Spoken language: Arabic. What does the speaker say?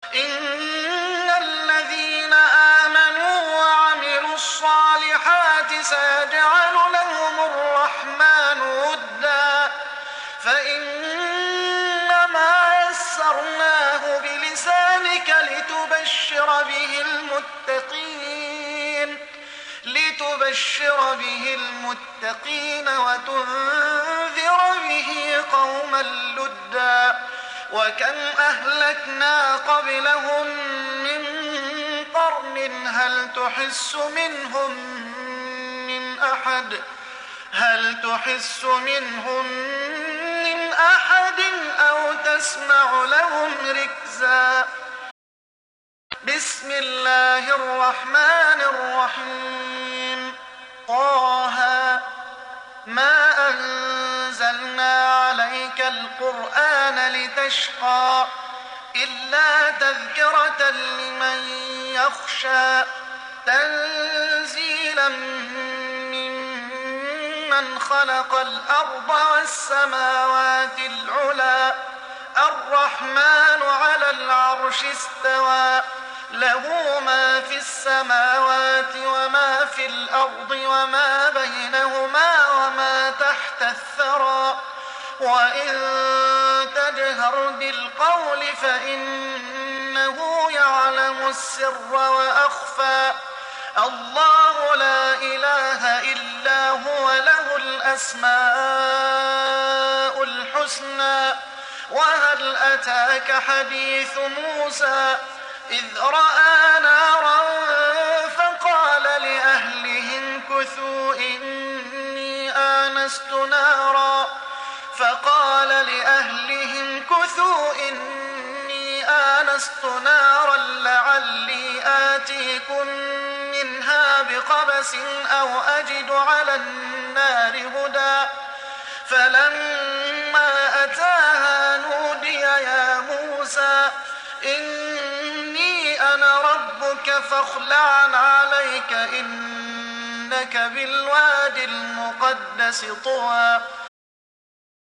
إن الذين آمنوا وعملوا الصالحات سيجعل لهم الرحمن ودا فإنما يسرناه بلسانك لتبشر به المتقين وتنذر به قوما لدا وكم أهلكنا قبلهم من قرن هل تحس منهم من أحد أو تسمع لهم ركزا. بسم الله الرحمن الرحيم. طه ما أنزلنا عليك القرآن لتشقى إلا تذكرة لمن يخشى تنزيلا ممن خلق الأرض والسماوات العلى الرحمن على العرش استوى له ما في السماوات وما في الأرض وما بينهما وما تحت الثرى وإن تجهر بالقول فإنه يعلم السر وأخفى الله لا إله إلا هو له الأسماء الحسنى. وهل أتاك حديث موسى إذ رأى نارا فقال لأهلهم كثوا إني آنست نارا لعلي آتيكم منها بقبس أو أجد على النار هدى فلما أتاها نودي يا موسى إني أنا ربك فاخلع عليك إنك بالوادي المقدس طوى.